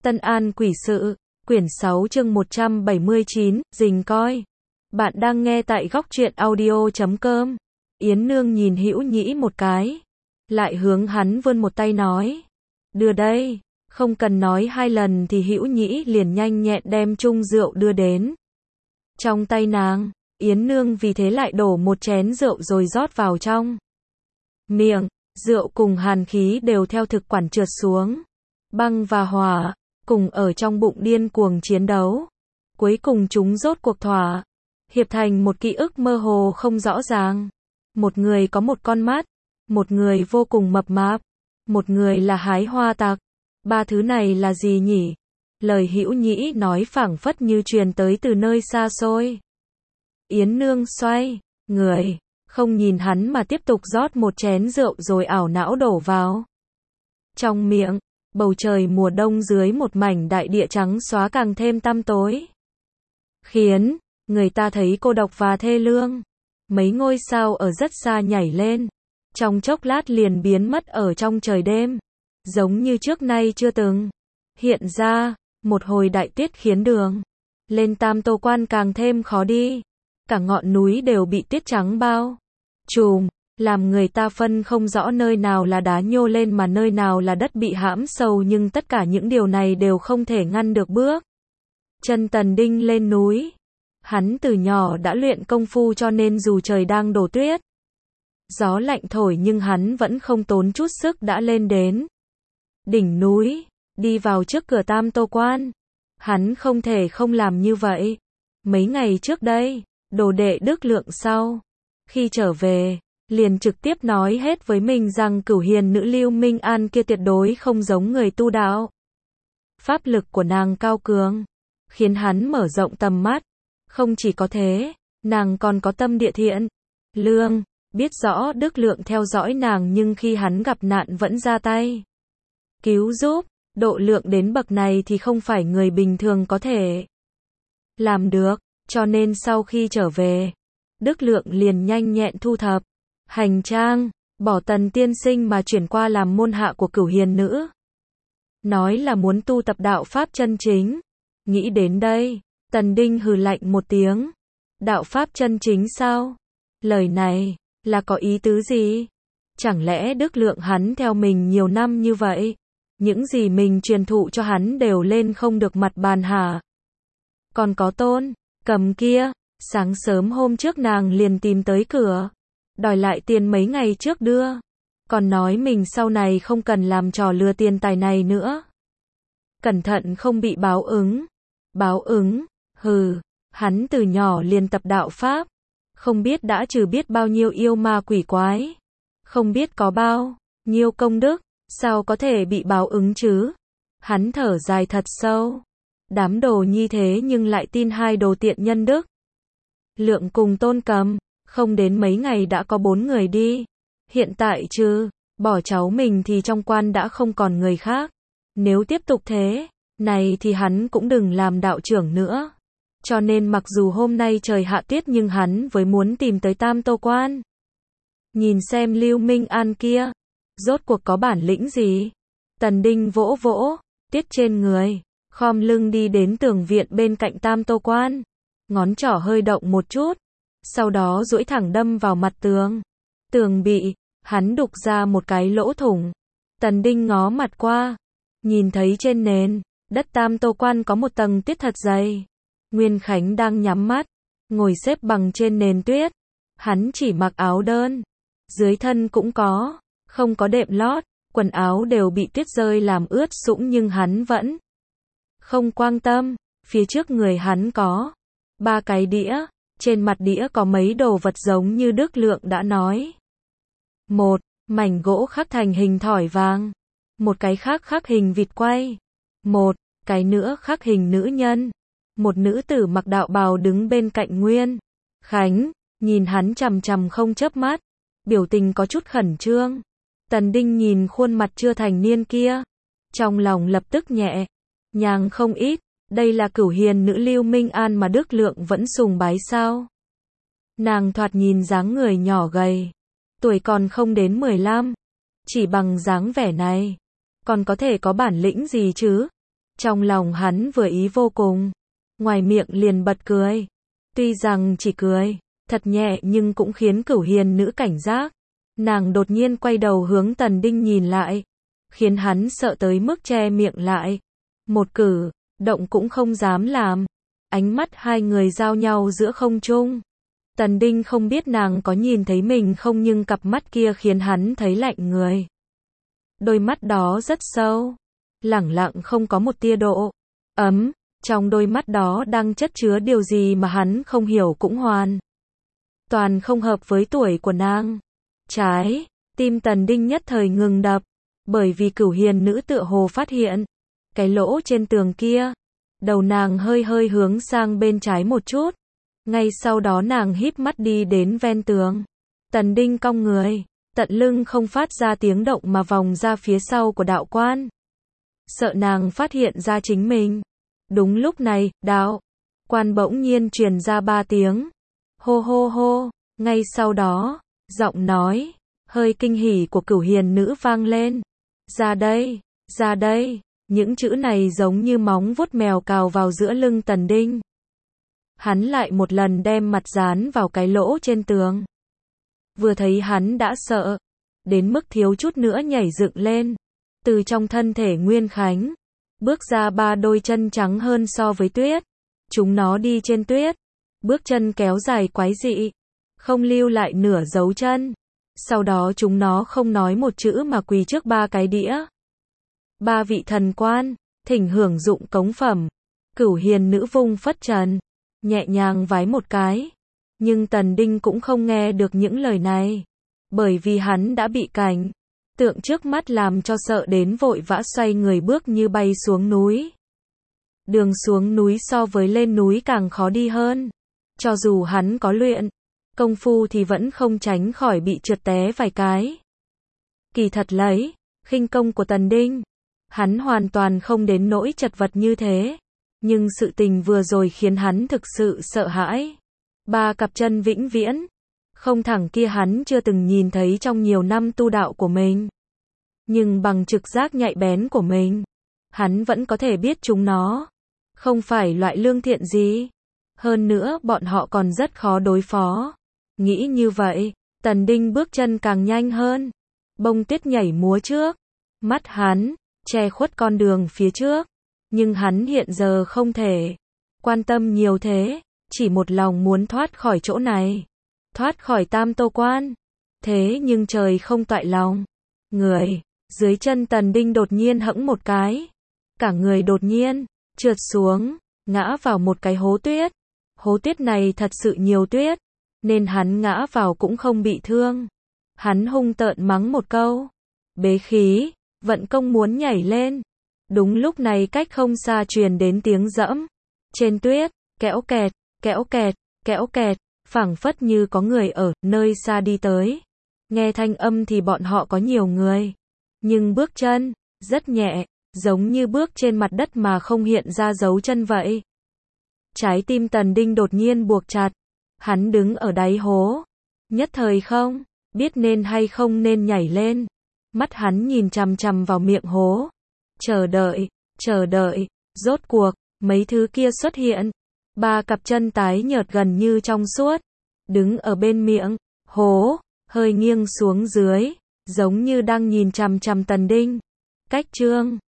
Tân An Quỷ Sự, quyển 6 chương 179, Dình coi. Bạn đang nghe tại góc truyện audio.com. Yến Nương nhìn Hữu Nhĩ một cái, lại hướng hắn vươn một tay nói, đưa đây. Không cần nói hai lần thì Hữu Nhĩ liền nhanh nhẹn đem chung rượu đưa đến. Trong tay nàng, Yến Nương vì thế lại đổ một chén rượu rồi rót vào trong miệng, rượu cùng hàn khí đều theo thực quản trượt xuống. Băng và hỏa, cùng ở trong bụng điên cuồng chiến đấu. Cuối cùng chúng rốt cuộc thỏa hiệp thành một ký ức mơ hồ không rõ ràng. Một người có một con mắt, một người vô cùng mập mạp, một người là hái hoa tặc. Ba thứ này là gì nhỉ? Lời Hữu Nhĩ nói phảng phất như truyền tới từ nơi xa xôi. Yến Nương xoay người, không nhìn hắn mà tiếp tục rót một chén rượu rồi ảo não đổ vào trong miệng. Bầu trời mùa đông dưới một mảnh đại địa trắng xóa càng thêm tăm tối, khiến người ta thấy cô độc và thê lương. Mấy ngôi sao ở rất xa nhảy lên, trong chốc lát liền biến mất ở trong trời đêm, giống như trước nay chưa từng hiện ra. Một hồi đại tuyết khiến đường lên Tam Tô Quan càng thêm khó đi, cả ngọn núi đều bị tuyết trắng bao trùm, làm người ta phân không rõ nơi nào là đá nhô lên mà nơi nào là đất bị hãm sâu, nhưng tất cả những điều này đều không thể ngăn được bước chân Tần Đinh lên núi. Hắn từ nhỏ đã luyện công phu cho nên dù trời đang đổ tuyết, gió lạnh thổi nhưng hắn vẫn không tốn chút sức đã lên đến đỉnh núi, đi vào trước cửa Tam Tô Quan. Hắn không thể không làm như vậy. Mấy ngày trước đây, đồ đệ Đức Lượng sau khi trở về, liền trực tiếp nói hết với mình rằng cửu hiền nữ Lưu Minh An kia tuyệt đối không giống người tu đạo. Pháp lực của nàng cao cường, khiến hắn mở rộng tầm mắt. Không chỉ có thế, nàng còn có tâm địa thiện lương, biết rõ Đức Lượng theo dõi nàng nhưng khi hắn gặp nạn vẫn ra tay cứu giúp. Độ lượng đến bậc này thì không phải người bình thường có thể làm được, cho nên sau khi trở về, Đức Lượng liền nhanh nhẹn thu thập hành trang, bỏ Tần tiên sinh mà chuyển qua làm môn hạ của cửu hiền nữ. Nói là muốn tu tập đạo pháp chân chính. Nghĩ đến đây, Tần Đinh hừ lạnh một tiếng. Đạo pháp chân chính sao? Lời này là có ý tứ gì? Chẳng lẽ Đức Lượng hắn theo mình nhiều năm như vậy, những gì mình truyền thụ cho hắn đều lên không được mặt bàn hả? Còn có Tôn Cầm kia, sáng sớm hôm trước nàng liền tìm tới cửa, đòi lại tiền mấy ngày trước đưa, còn nói mình sau này không cần làm trò lừa tiền tài này nữa. Cẩn thận không bị báo ứng. Báo ứng? Hừ, hắn từ nhỏ liền tập đạo pháp, không biết đã trừ biết bao nhiêu yêu ma quỷ quái, không biết có bao nhiêu công đức, sao có thể bị báo ứng chứ? Hắn thở dài thật sâu. Đám đồ nhi thế nhưng lại tin hai đồ tiện nhân Đức Lượng cùng Tôn Cầm, không đến mấy ngày đã có 4 người đi. Hiện tại chứ, bỏ cháu mình thì trong quan đã không còn người khác. Nếu tiếp tục thế này thì hắn cũng đừng làm đạo trưởng nữa. Cho nên mặc dù hôm nay trời hạ tuyết nhưng hắn với muốn tìm tới Tam Tô Quan, nhìn xem Lưu Minh An kia rốt cuộc có bản lĩnh gì. Tần Đinh vỗ vỗ tuyết trên người, khom lưng đi đến tường viện bên cạnh Tam Tô Quan, ngón trỏ hơi động một chút, sau đó duỗi thẳng đâm vào mặt tường. Tường bị hắn đục ra một cái lỗ thủng. Tần Đinh ngó mặt qua, nhìn thấy trên nền đất Tam Tô Quan có một tầng tuyết thật dày. Nguyên Khánh đang nhắm mắt, ngồi xếp bằng trên nền tuyết. Hắn chỉ mặc áo đơn, dưới thân cũng không có đệm lót, quần áo đều bị tuyết rơi làm ướt sũng nhưng hắn vẫn không quan tâm. Phía trước người hắn có 3 cái đĩa, trên mặt đĩa có mấy đồ vật giống như Đức Lượng đã nói. Một mảnh gỗ khắc thành hình thỏi vàng, một cái khác khắc hình vịt quay, một cái nữa khắc hình nữ nhân. Một nữ tử mặc đạo bào đứng bên cạnh Nguyên Khánh, nhìn hắn chằm chằm không chớp mắt, biểu tình có chút khẩn trương. Tần Đinh nhìn khuôn mặt chưa thành niên kia, trong lòng lập tức nhẹ nhàng không ít. Đây là cửu hiền nữ Lưu Minh An mà Đức Lượng vẫn sùng bái sao? Nàng thoạt nhìn dáng người nhỏ gầy, tuổi còn không đến 15, chỉ bằng dáng vẻ này, còn có thể có bản lĩnh gì chứ? Trong lòng hắn vừa ý vô cùng, ngoài miệng liền bật cười. Tuy rằng chỉ cười thật nhẹ nhưng cũng khiến Cửu Hiền nữ cảnh giác. Nàng đột nhiên quay đầu hướng Tần Đinh nhìn lại, khiến hắn sợ tới mức che miệng lại. Một cử động cũng không dám làm. Ánh mắt hai người giao nhau giữa không trung. Tần Đinh không biết nàng có nhìn thấy mình không, nhưng cặp mắt kia khiến hắn thấy lạnh người. Đôi mắt đó rất sâu, lẳng lặng không có một tia độ ấm. Trong đôi mắt đó đang chất chứa điều gì mà hắn không hiểu cũng hoàn toàn không hợp với tuổi của nàng. Trái tim Tần Đinh nhất thời ngừng đập, bởi vì Cửu Hiền nữ tựa hồ phát hiện cái lỗ trên tường kia. Đầu nàng hơi hơi hướng sang bên trái một chút. Ngay sau đó nàng híp mắt đi đến ven tường. Tần Đinh cong người, tận lưng không phát ra tiếng động mà vòng ra phía sau của đạo quan. Sợ nàng phát hiện ra chính mình. Đúng lúc này, đạo quan bỗng nhiên truyền ra 3 tiếng. Hô hô hô, ngay sau đó, giọng nói hơi kinh hỉ của Cửu Hiền nữ vang lên. Ra đây, ra đây. Những chữ này giống như móng vuốt mèo cào vào giữa lưng Tần Đinh. Hắn lại một lần đem mặt dán vào cái lỗ trên tường. Vừa thấy hắn đã sợ, đến mức thiếu chút nữa nhảy dựng lên. Từ trong thân thể Nguyên Khánh, bước ra 3 đôi chân trắng hơn so với tuyết. Chúng nó đi trên tuyết, bước chân kéo dài quái dị, không lưu lại nửa dấu chân. Sau đó chúng nó không nói một chữ mà quỳ trước 3 cái đĩa. 3 vị thần quan, thỉnh hưởng dụng cống phẩm. Cửu Hiền nữ vung phất trần, nhẹ nhàng vái một cái. Nhưng Tần Đinh cũng không nghe được những lời này, bởi vì hắn đã bị cảnh tượng trước mắt làm cho sợ đến vội vã xoay người bước như bay xuống núi. Đường xuống núi so với lên núi càng khó đi hơn. Cho dù hắn có luyện công phu thì vẫn không tránh khỏi bị trượt té vài cái. Kỳ thật lấy khinh công của Tần Đinh, hắn hoàn toàn không đến nỗi chật vật như thế. Nhưng sự tình vừa rồi khiến hắn thực sự sợ hãi. 3 cặp chân vĩnh viễn không thẳng kia hắn chưa từng nhìn thấy trong nhiều năm tu đạo của mình. Nhưng bằng trực giác nhạy bén của mình, hắn vẫn có thể biết chúng nó không phải loại lương thiện gì. Hơn nữa bọn họ còn rất khó đối phó. Nghĩ như vậy, Tần Đinh bước chân càng nhanh hơn. Bông tuyết nhảy múa trước mắt hắn, che khuất con đường phía trước. Nhưng hắn hiện giờ không thể quan tâm nhiều thế, chỉ một lòng muốn thoát khỏi chỗ này, thoát khỏi Tam Tô Quan. Thế nhưng trời không toại lòng người, dưới chân Tần Đinh đột nhiên hẫng một cái, cả người đột nhiên trượt xuống, ngã vào một cái hố tuyết. Hố tuyết này thật sự nhiều tuyết, nên hắn ngã vào cũng không bị thương. Hắn hung tợn mắng một câu, bế khí, vận công muốn nhảy lên. Đúng lúc này cách không xa truyền đến tiếng dẫm trên tuyết, kẽo kẹt, kẽo kẹt, kẽo kẹt, phảng phất như có người ở nơi xa đi tới. Nghe thanh âm thì bọn họ có nhiều người, nhưng bước chân rất nhẹ, giống như bước trên mặt đất mà không hiện ra dấu chân vậy. Trái tim Tần Đinh đột nhiên buộc chặt. Hắn đứng ở đáy hố, nhất thời không biết nên hay không nên nhảy lên. Mắt hắn nhìn chằm chằm vào miệng hố, chờ đợi, rốt cuộc mấy thứ kia xuất hiện. 3 cặp chân tái nhợt gần như trong suốt, đứng ở bên miệng hố, hơi nghiêng xuống dưới, giống như đang nhìn chằm chằm Tần Đinh. Cách Trương